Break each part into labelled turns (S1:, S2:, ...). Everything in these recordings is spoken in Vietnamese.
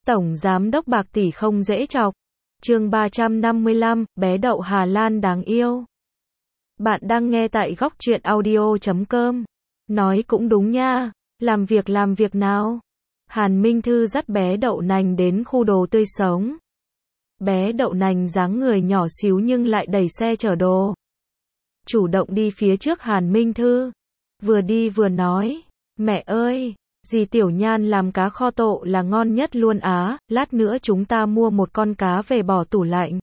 S1: Tổng Giám đốc bạc tỷ không dễ chọc. Chương 355, bé đậu Hà Lan đáng yêu. Bạn đang nghe tại góc truyện audio.com. Nói cũng đúng nha, làm việc nào. Hàn Minh Thư dắt bé đậu nành đến khu đồ tươi sống. Bé đậu nành dáng người nhỏ xíu nhưng lại đẩy xe chở đồ. Chủ động đi phía trước Hàn Minh Thư. Vừa đi vừa nói, mẹ ơi, dì Tiểu Nhan làm cá kho tộ là ngon nhất luôn á, lát nữa chúng ta mua một con cá về bỏ tủ lạnh.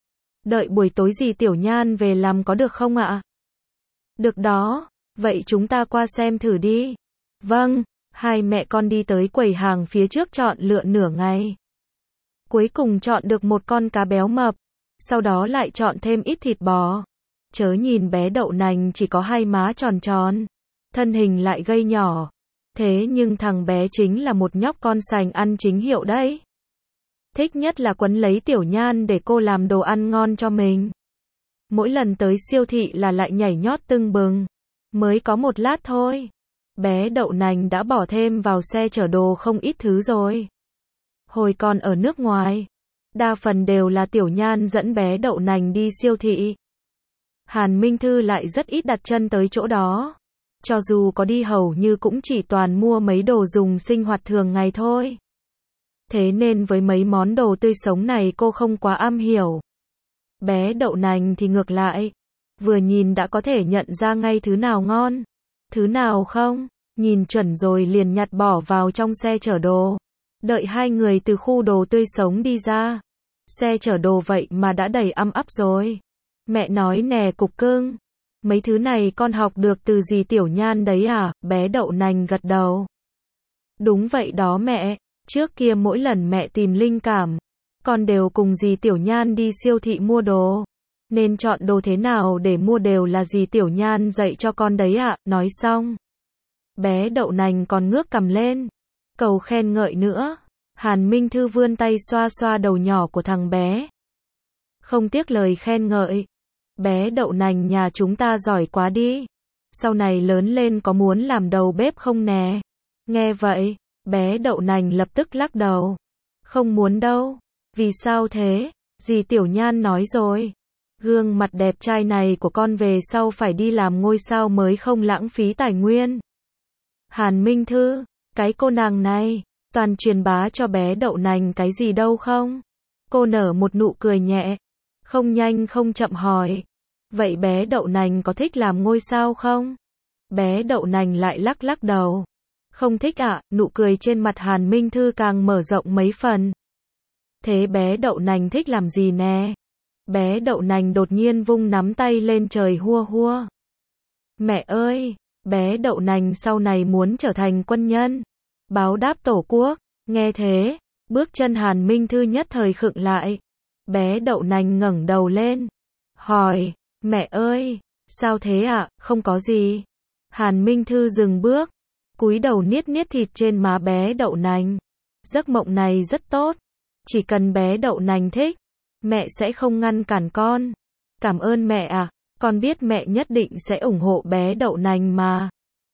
S1: Đợi buổi tối dì Tiểu Nhan về làm có được không ạ? Được đó, vậy chúng ta qua xem thử đi. Vâng, hai mẹ con đi tới quầy hàng phía trước chọn lựa nửa ngày. Cuối cùng chọn được một con cá béo mập, sau đó lại chọn thêm ít thịt bò. Chớ nhìn bé đậu nành chỉ có hai má tròn tròn, thân hình lại gầy nhỏ. Thế nhưng thằng bé chính là một nhóc con sành ăn chính hiệu đấy. Thích nhất là quấn lấy Tiểu Nhan để cô làm đồ ăn ngon cho mình. Mỗi lần tới siêu thị là lại nhảy nhót tưng bừng. Mới có một lát thôi, bé đậu nành đã bỏ thêm vào xe chở đồ không ít thứ rồi. Hồi còn ở nước ngoài, đa phần đều là Tiểu Nhan dẫn bé đậu nành đi siêu thị. Hàn Minh Thư lại rất ít đặt chân tới chỗ đó. Cho dù có đi hầu như cũng chỉ toàn mua mấy đồ dùng sinh hoạt thường ngày thôi. Thế nên với mấy món đồ tươi sống này cô không quá am hiểu. Bé đậu nành thì ngược lại. Vừa nhìn đã có thể nhận ra ngay thứ nào ngon, thứ nào không. Nhìn chuẩn rồi liền nhặt bỏ vào trong xe chở đồ. Đợi hai người từ khu đồ tươi sống đi ra. Xe chở đồ vậy mà đã đầy ăm ắp rồi. Mẹ nói nè cục cưng. Mấy thứ này con học được từ dì Tiểu Nhan đấy à? Bé đậu nành gật đầu. Đúng vậy đó mẹ. Trước kia mỗi lần mẹ tìm linh cảm, con đều cùng dì Tiểu Nhan đi siêu thị mua đồ. Nên chọn đồ thế nào để mua đều là dì Tiểu Nhan dạy cho con đấy ạ. Nói xong, bé đậu nành còn ngước cằm lên, cầu khen ngợi nữa. Hàn Minh Thư vươn tay xoa xoa đầu nhỏ của thằng bé. Không tiếc lời khen ngợi. Bé đậu nành nhà chúng ta giỏi quá đi. Sau này lớn lên có muốn làm đầu bếp không nè? Nghe vậy, bé đậu nành lập tức lắc đầu. Không muốn đâu. Vì sao thế? Dì Tiểu Nhan nói rồi. Gương mặt đẹp trai này của con về sau phải đi làm ngôi sao mới không lãng phí tài nguyên. Hàn Minh Thư, cái cô nàng này, toàn truyền bá cho bé đậu nành cái gì đâu không? Cô nở một nụ cười nhẹ. Không nhanh không chậm hỏi. Vậy bé đậu nành có thích làm ngôi sao không? Bé đậu nành lại lắc lắc đầu. Không thích ạ. Nụ cười trên mặt Hàn Minh Thư càng mở rộng mấy phần. Thế bé đậu nành thích làm gì nè? Bé đậu nành đột nhiên vung nắm tay lên trời hua hua. Mẹ ơi, bé đậu nành sau này muốn trở thành quân nhân, báo đáp tổ quốc. Nghe thế, bước chân Hàn Minh Thư nhất thời khựng lại. Bé đậu nành ngẩng đầu lên, hỏi, mẹ ơi, sao thế ạ? Không có gì. Hàn Minh Thư dừng bước, cúi đầu niết niết thịt trên má bé đậu nành. Giấc mộng này rất tốt, chỉ cần bé đậu nành thích, mẹ sẽ không ngăn cản con. Cảm ơn mẹ ạ, con biết mẹ nhất định sẽ ủng hộ bé đậu nành mà.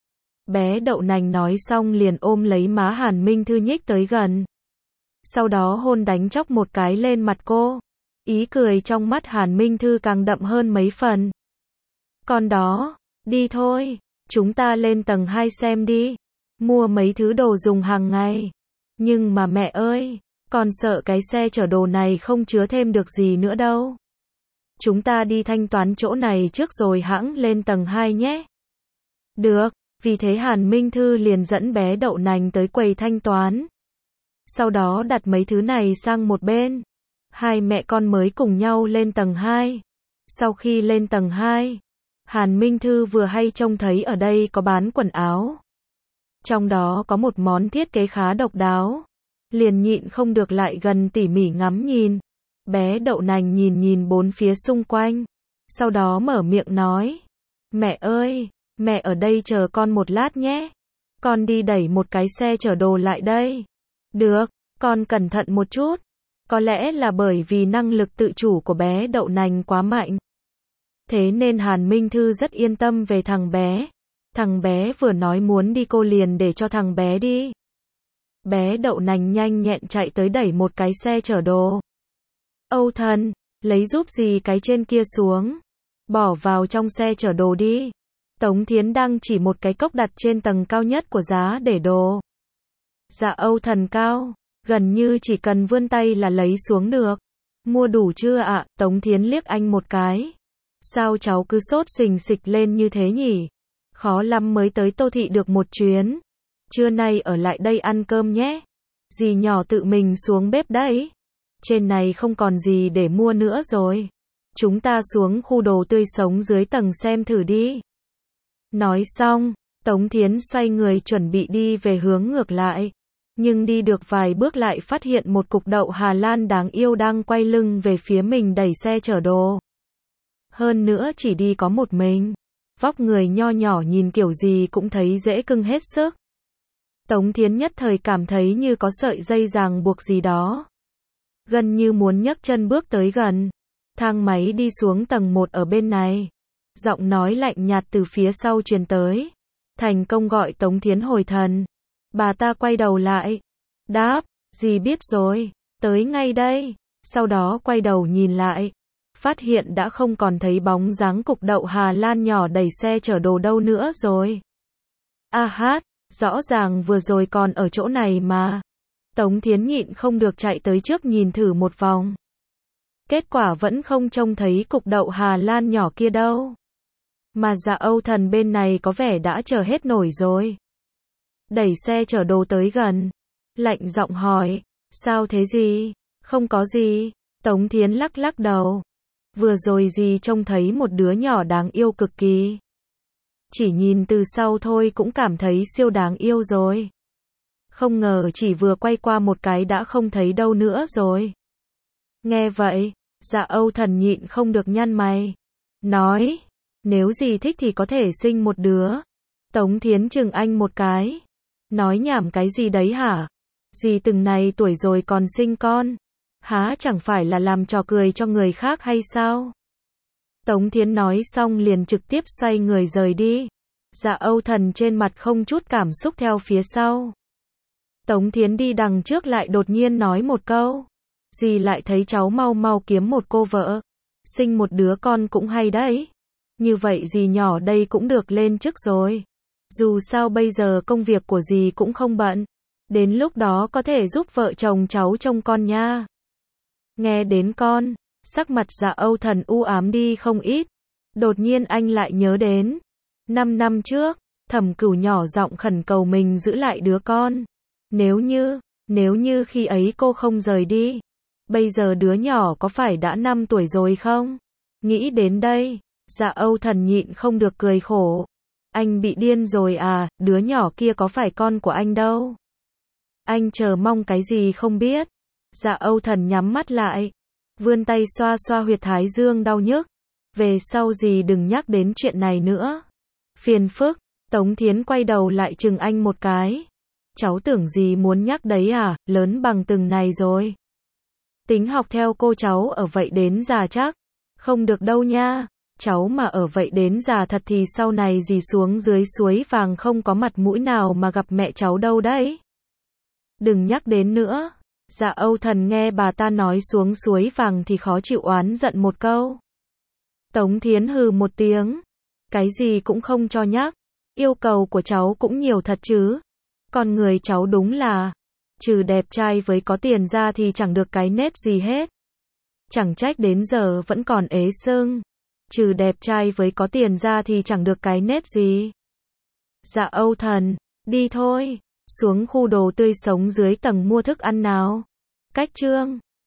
S1: Bé đậu nành nói xong liền ôm lấy má Hàn Minh Thư nhích tới gần. Sau đó hôn đánh chốc một cái lên mặt cô. Ý cười trong mắt Hàn Minh Thư càng đậm hơn mấy phần. Con đó, đi thôi, chúng ta lên tầng 2 xem đi. Mua mấy thứ đồ dùng hàng ngày. Nhưng mà mẹ ơi, con sợ cái xe chở đồ này không chứa thêm được gì nữa đâu. Chúng ta đi thanh toán chỗ này trước rồi hẵng lên tầng 2 nhé. Được, vì thế Hàn Minh Thư liền dẫn bé đậu nành tới quầy thanh toán. Sau đó đặt mấy thứ này sang một bên. Hai mẹ con mới cùng nhau lên tầng 2. Sau khi lên tầng 2, Hàn Minh Thư vừa hay trông thấy ở đây có bán quần áo. Trong đó có một món thiết kế khá độc đáo. Liền nhịn không được lại gần tỉ mỉ ngắm nhìn. Bé đậu nành nhìn bốn phía xung quanh. Sau đó mở miệng nói. Mẹ ơi, mẹ ở đây chờ con một lát nhé. Con đi đẩy một cái xe chở đồ lại đây. Được, con cẩn thận một chút. Có lẽ là bởi vì năng lực tự chủ của bé đậu nành quá mạnh. Thế nên Hàn Minh Thư rất yên tâm về thằng bé. Thằng bé vừa nói muốn đi cô liền để cho thằng bé đi. Bé đậu nành nhanh nhẹn chạy tới đẩy một cái xe chở đồ. Âu Thần, lấy giúp gì cái trên kia xuống. Bỏ vào trong xe chở đồ đi. Tống Thiến đang chỉ một cái cốc đặt trên tầng cao nhất của giá để đồ. Dạ Âu Thần cao, gần như chỉ cần vươn tay là lấy xuống được. Mua đủ chưa ạ? Tống Thiến liếc anh một cái. Sao cháu cứ sốt sình sịch lên như thế nhỉ? Khó lắm mới tới Tô Thị được một chuyến. Trưa nay ở lại đây ăn cơm nhé. Dì nhỏ tự mình xuống bếp đấy. Trên này không còn gì để mua nữa rồi. Chúng ta xuống khu đồ tươi sống dưới tầng xem thử đi. Nói xong, Tống Thiến xoay người chuẩn bị đi về hướng ngược lại. Nhưng đi được vài bước lại phát hiện một cục đậu Hà Lan đáng yêu đang quay lưng về phía mình đẩy xe chở đồ. Hơn nữa chỉ đi có một mình. Vóc người nho nhỏ nhìn kiểu gì cũng thấy dễ cưng hết sức. Tống Thiến nhất thời cảm thấy như có sợi dây ràng buộc gì đó. Gần như muốn nhấc chân bước tới gần. Thang máy đi xuống tầng 1 ở bên này. Giọng nói lạnh nhạt từ phía sau truyền tới. Thành công gọi Tống Thiến hồi thần. Bà ta quay đầu lại. Đáp, dì biết rồi, tới ngay đây. Sau đó quay đầu nhìn lại. Phát hiện đã không còn thấy bóng dáng cục đậu Hà Lan nhỏ đẩy xe chở đồ đâu nữa rồi. A hát, rõ ràng vừa rồi còn ở chỗ này mà. Tống Thiến nhịn không được chạy tới trước nhìn thử một vòng. Kết quả vẫn không trông thấy cục đậu Hà Lan nhỏ kia đâu. Mà dạ Âu Thần bên này có vẻ đã chờ hết nổi rồi. Đẩy xe chở đồ tới gần. Lạnh giọng hỏi, sao thế gì? Không có gì. Tống Thiến lắc lắc đầu. Vừa rồi dì trông thấy một đứa nhỏ đáng yêu cực kỳ. Chỉ nhìn từ sau thôi cũng cảm thấy siêu đáng yêu rồi. Không ngờ chỉ vừa quay qua một cái đã không thấy đâu nữa rồi. Nghe vậy, dạ Âu Thần nhịn không được nhăn mày. Nói, nếu dì thích thì có thể sinh một đứa. Tống Thiến chừng anh một cái. Nói nhảm cái gì đấy hả? Dì từng này tuổi rồi còn sinh con. Há chẳng phải là làm trò cười cho người khác hay sao? Tống Thiến nói xong liền trực tiếp xoay người rời đi. Dạ Âu Thần trên mặt không chút cảm xúc theo phía sau. Tống Thiến đi đằng trước lại đột nhiên nói một câu. Dì lại thấy cháu mau mau kiếm một cô vợ. Sinh một đứa con cũng hay đấy. Như vậy dì nhỏ đây cũng được lên chức rồi. Dù sao bây giờ công việc của dì cũng không bận. Đến lúc đó có thể giúp vợ chồng cháu trông con nha. Nghe đến con, sắc mặt dạ Âu Thần u ám đi không ít. Đột nhiên anh lại nhớ đến 5 năm trước, Thẩm Cửu nhỏ giọng khẩn cầu mình giữ lại đứa con. Nếu như khi ấy cô không rời đi, bây giờ đứa nhỏ có phải đã 5 tuổi rồi không? Nghĩ đến đây, dạ Âu Thần nhịn không được cười khổ. Anh bị điên rồi à, đứa nhỏ kia có phải con của anh đâu. Anh chờ mong cái gì không biết. Dạ Âu Thần nhắm mắt lại, vươn tay xoa xoa huyệt thái dương đau nhức. Về sau gì đừng nhắc đến chuyện này nữa. Phiền phức. Tống Thiến quay đầu lại chừng anh một cái. Cháu tưởng gì muốn nhắc đấy à, lớn bằng từng này rồi. Tính học theo cô cháu ở vậy đến già chắc. Không được đâu nha. Cháu mà ở vậy đến già thật thì sau này dì xuống dưới suối vàng không có mặt mũi nào mà gặp mẹ cháu đâu đấy. Đừng nhắc đến nữa. Dạ Âu Thần nghe bà ta nói xuống suối vàng thì khó chịu oán giận một câu. Tống Thiến hừ một tiếng. Cái gì cũng không cho nhắc. Yêu cầu của cháu cũng nhiều thật chứ. Con người cháu đúng là, trừ đẹp trai với có tiền ra thì chẳng được cái nết gì hết. Chẳng trách đến giờ vẫn còn ế sưng. Trừ đẹp trai với có tiền ra thì chẳng được cái nết gì. Dạ Âu Thần, đi thôi. Xuống khu đồ tươi sống dưới tầng mua thức ăn nào. Cách chương